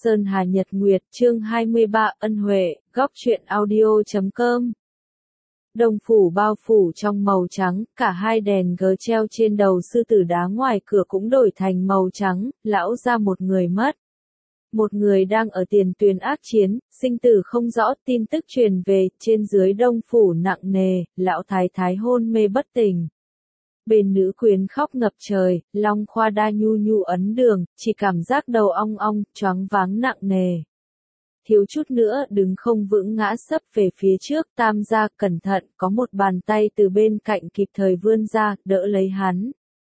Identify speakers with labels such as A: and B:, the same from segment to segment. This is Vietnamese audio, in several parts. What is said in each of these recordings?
A: Sơn Hà Nhật Nguyệt, chương 23, Ân Huệ, góc truyện audio.com. Đông phủ bao phủ trong màu trắng, cả hai đèn gớ treo trên đầu sư tử đá ngoài cửa cũng đổi thành màu trắng, lão ra một người mất. Một người đang ở tiền tuyến ác chiến, sinh tử không rõ, tin tức truyền về, trên dưới Đông phủ nặng nề, lão thái thái hôn mê bất tỉnh. Bên nữ quyến khóc ngập trời, Long Khoa Đa nhu nhu ấn đường, chỉ cảm giác đầu ong ong, choáng váng nặng nề. Thiếu chút nữa đứng không vững ngã sấp về phía trước, Tam gia cẩn thận, có một bàn tay từ bên cạnh kịp thời vươn ra, đỡ lấy hắn.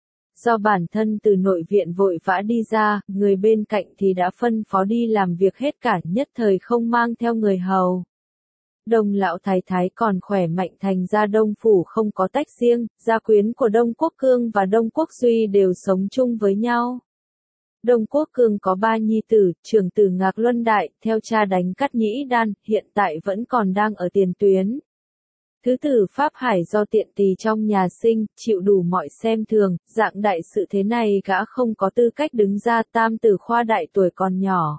A: Do bản thân từ nội viện vội vã đi ra, người bên cạnh thì đã phân phó đi làm việc hết cả, nhất thời không mang theo người hầu. Đông lão thái thái còn khỏe mạnh, thành ra Đông phủ không có tách riêng, gia quyến của Đông Quốc Cương và Đông Quốc Duy đều sống chung với nhau. Đông Quốc Cương có 3 nhi tử, trưởng tử Ngạc Luân Đại, theo cha đánh Cát Nhĩ Đan, hiện tại vẫn còn đang ở tiền tuyến. Thứ tử Pháp Hải do tiện tỳ trong nhà sinh, chịu đủ mọi xem thường, dạng đại sự thế này gã không có tư cách đứng ra. Tam tử Khoa Đại tuổi còn nhỏ,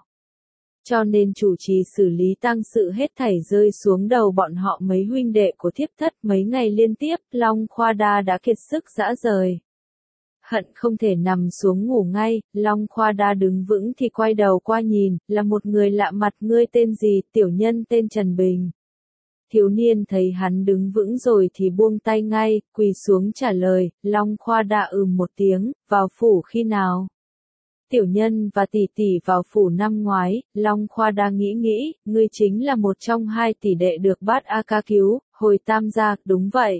A: cho nên chủ trì xử lý tang sự hết thảy rơi xuống đầu bọn họ mấy huynh đệ của thiếp thất. Mấy ngày liên tiếp, Long Khoa Đa đã kiệt sức rã rời. Hận không thể nằm xuống ngủ ngay, Long Khoa Đa đứng vững thì quay đầu qua nhìn, là một người lạ mặt. Ngươi tên gì? Tiểu nhân tên Trần Bình. Thiếu niên thấy hắn đứng vững rồi thì buông tay ngay, quỳ xuống trả lời. Long Khoa Đa một tiếng, vào phủ khi nào? Tiểu nhân và tỷ tỷ vào phủ năm ngoái. Long Khoa Đa nghĩ, ngươi chính là một trong 2 tỷ đệ được Bát A Ca cứu, hồi Tam gia. Đúng vậy.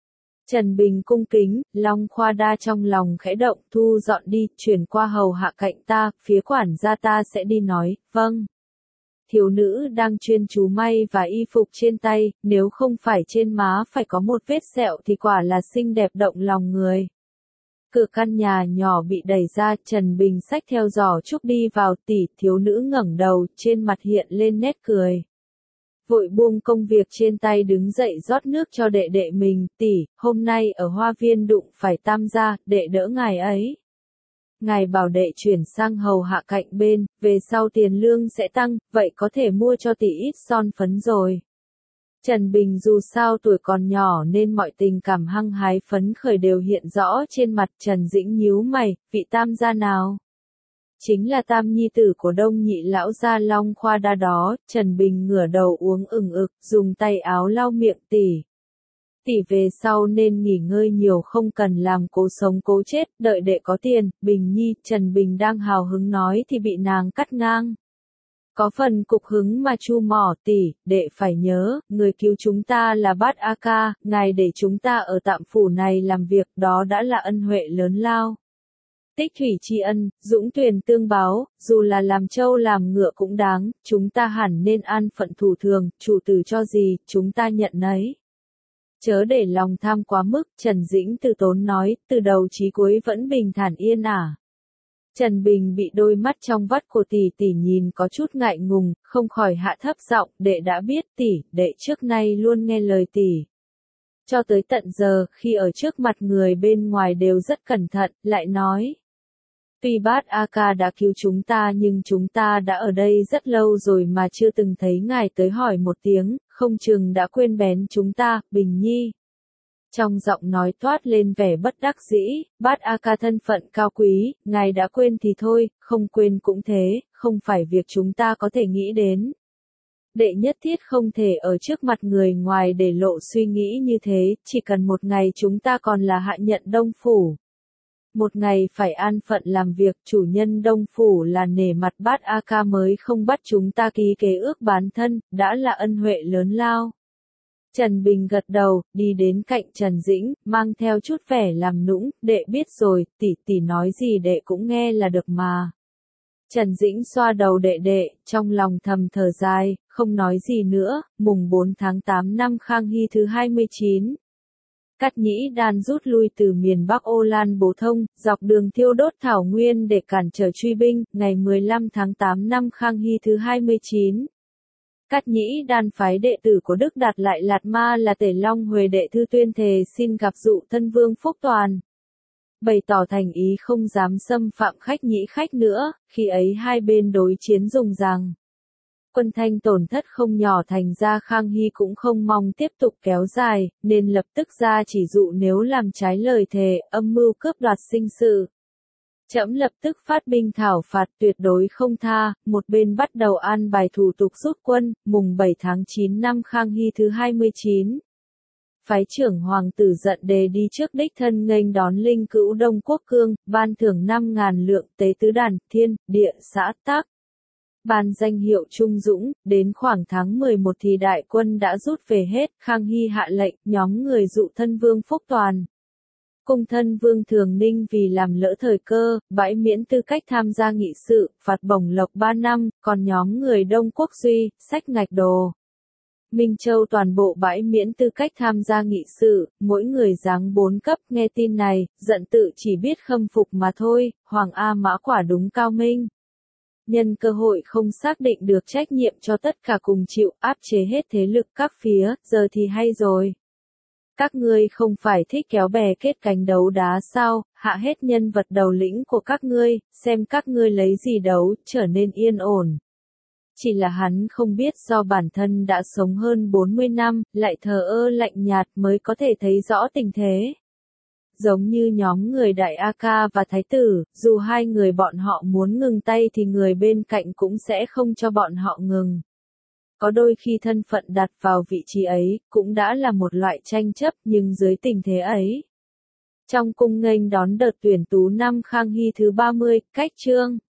A: Trần Bình cung kính, Long Khoa Đa trong lòng khẽ động, thu dọn đi, chuyển qua hầu hạ cạnh ta, phía quản gia ta sẽ đi nói. Vâng. Thiếu nữ đang chuyên chú may và y phục trên tay, nếu không phải trên má phải có một vết sẹo thì quả là xinh đẹp động lòng người. Cửa căn nhà nhỏ bị đẩy ra, Trần Bình xách theo giỏ trúc đi vào. Tỷ, thiếu nữ ngẩng đầu, trên mặt hiện lên nét cười. Vội buông công việc trên tay đứng dậy rót nước cho đệ đệ mình. Tỷ, hôm nay ở Hoa Viên đụng phải Tam gia, đệ đỡ ngài ấy. Ngài bảo đệ chuyển sang hầu hạ cạnh bên, về sau tiền lương sẽ tăng, vậy có thể mua cho tỷ ít son phấn rồi. Trần Bình dù sao tuổi còn nhỏ nên mọi tình cảm hăng hái phấn khởi đều hiện rõ trên mặt. Trần Dĩnh nhíu mày, vị Tam gia nào? Chính là tam nhi tử của Đông nhị lão gia Long Khoa Đa đó. Trần Bình ngửa đầu uống ực, dùng tay áo lau miệng. Tỷ về sau nên nghỉ ngơi nhiều, không cần làm cố sống cố chết, đợi đệ có tiền. Bình nhi, Trần Bình đang hào hứng nói thì bị nàng cắt ngang. Có phần cục hứng mà chu mỏ. Tỷ, đệ phải nhớ, người cứu chúng ta là Bát A Ca, ngài để chúng ta ở tạm phủ này làm việc, đó đã là ân huệ lớn lao. Tích thủy tri ân, dũng tuyển tương báo, dù là làm trâu làm ngựa cũng đáng, chúng ta hẳn nên an phận thủ thường, chủ tử cho gì, chúng ta nhận nấy. Chớ để lòng tham quá mức, Trần Dĩnh từ tốn nói, từ đầu chí cuối vẫn bình thản yên ả. Trần Bình bị đôi mắt trong vắt của tỷ tỷ nhìn có chút ngại ngùng, không khỏi hạ thấp giọng. Đệ đã biết tỷ, đệ trước nay luôn nghe lời tỷ. Cho tới tận giờ, khi ở trước mặt người bên ngoài đều rất cẩn thận, lại nói. Tuy Bát A Ca đã cứu chúng ta nhưng chúng ta đã ở đây rất lâu rồi mà chưa từng thấy ngài tới hỏi một tiếng, không chừng đã quên bén chúng ta. Bình nhi. Trong giọng nói toát lên vẻ bất đắc dĩ. Bát A Ca thân phận cao quý, ngài đã quên thì thôi, không quên cũng thế, không phải việc chúng ta có thể nghĩ đến. Đệ nhất thiết không thể ở trước mặt người ngoài để lộ suy nghĩ như thế, chỉ cần một ngày chúng ta còn là hạ nhận Đông phủ. Một ngày phải an phận làm việc, chủ nhân Đông phủ là nể mặt Bát A Ca mới không bắt chúng ta ký kế ước bán thân, đã là ân huệ lớn lao. Trần Bình gật đầu, đi đến cạnh Trần Dĩnh, mang theo chút vẻ làm nũng. Đệ biết rồi, tỷ nói gì đệ cũng nghe là được mà. Trần Dĩnh xoa đầu đệ, trong lòng thầm thở dài, không nói gì nữa. Mùng 4 tháng 8 năm Khang Hy thứ 29. Cát Nhĩ Đan rút lui từ miền Bắc Ô Lan Bố Thông, dọc đường thiêu đốt thảo nguyên để cản trở truy binh. Ngày 15 tháng 8 năm Khang Hy thứ 29. Cát Nhĩ Đan phái đệ tử của Đức Đạt lại Lạt Ma là Tể Long Huệ đệ thư tuyên thề xin gặp dụ thân vương Phúc Toàn. bày tỏ thành ý không dám xâm phạm khách nhĩ khách nữa, khi ấy hai bên đối chiến dùng rằng. Quân Thanh tổn thất không nhỏ, thành ra Khang Hy cũng không mong tiếp tục kéo dài, nên lập tức ra chỉ dụ nếu làm trái lời thề, âm mưu cướp đoạt sinh sự. Trẫm lập tức phát binh thảo phạt, tuyệt đối không tha. Một bên bắt đầu an bài thủ tục rút quân, mùng 7 tháng 9 năm Khang Hy thứ 29. Phái trưởng hoàng tử Giận Đề đi trước đích thân nghênh đón linh cữu Đông Quốc Cương, ban thưởng 5.000 lượng tế tứ đàn, thiên, địa, xã tác. Ban danh hiệu Trung Dũng, đến khoảng tháng 11 thì đại quân đã rút về hết, Khang Hy hạ lệnh, nhóm người dụ thân Vương Phúc Toàn. Cung thân Vương Thường Ninh vì làm lỡ thời cơ, bãi miễn tư cách tham gia nghị sự, phạt bổng lộc 3 năm, còn nhóm người Đông Quốc Duy, sách ngạch đồ. Minh Châu toàn bộ bãi miễn tư cách tham gia nghị sự, mỗi người giáng 4 cấp, nghe tin này, Giận tự chỉ biết khâm phục mà thôi, Hoàng A Mã quả đúng cao minh. Nhân cơ hội không xác định được trách nhiệm cho tất cả cùng chịu, áp chế hết thế lực các phía, giờ thì hay rồi. Các ngươi không phải thích kéo bè kết cánh đấu đá sao, hạ hết nhân vật đầu lĩnh của các ngươi, xem các ngươi lấy gì đấu, trở nên yên ổn. Chỉ là hắn không biết do bản thân đã sống hơn 40 năm, lại thờ ơ lạnh nhạt mới có thể thấy rõ tình thế. Giống như nhóm người Đại A Ca và Thái Tử, dù hai người bọn họ muốn ngừng tay thì người bên cạnh cũng sẽ không cho bọn họ ngừng. Có đôi khi thân phận đặt vào vị trí ấy, cũng đã là một loại tranh chấp, nhưng dưới tình thế ấy. Trong cung nghênh đón đợt tuyển tú năm Khang Hy thứ 30, cách chương.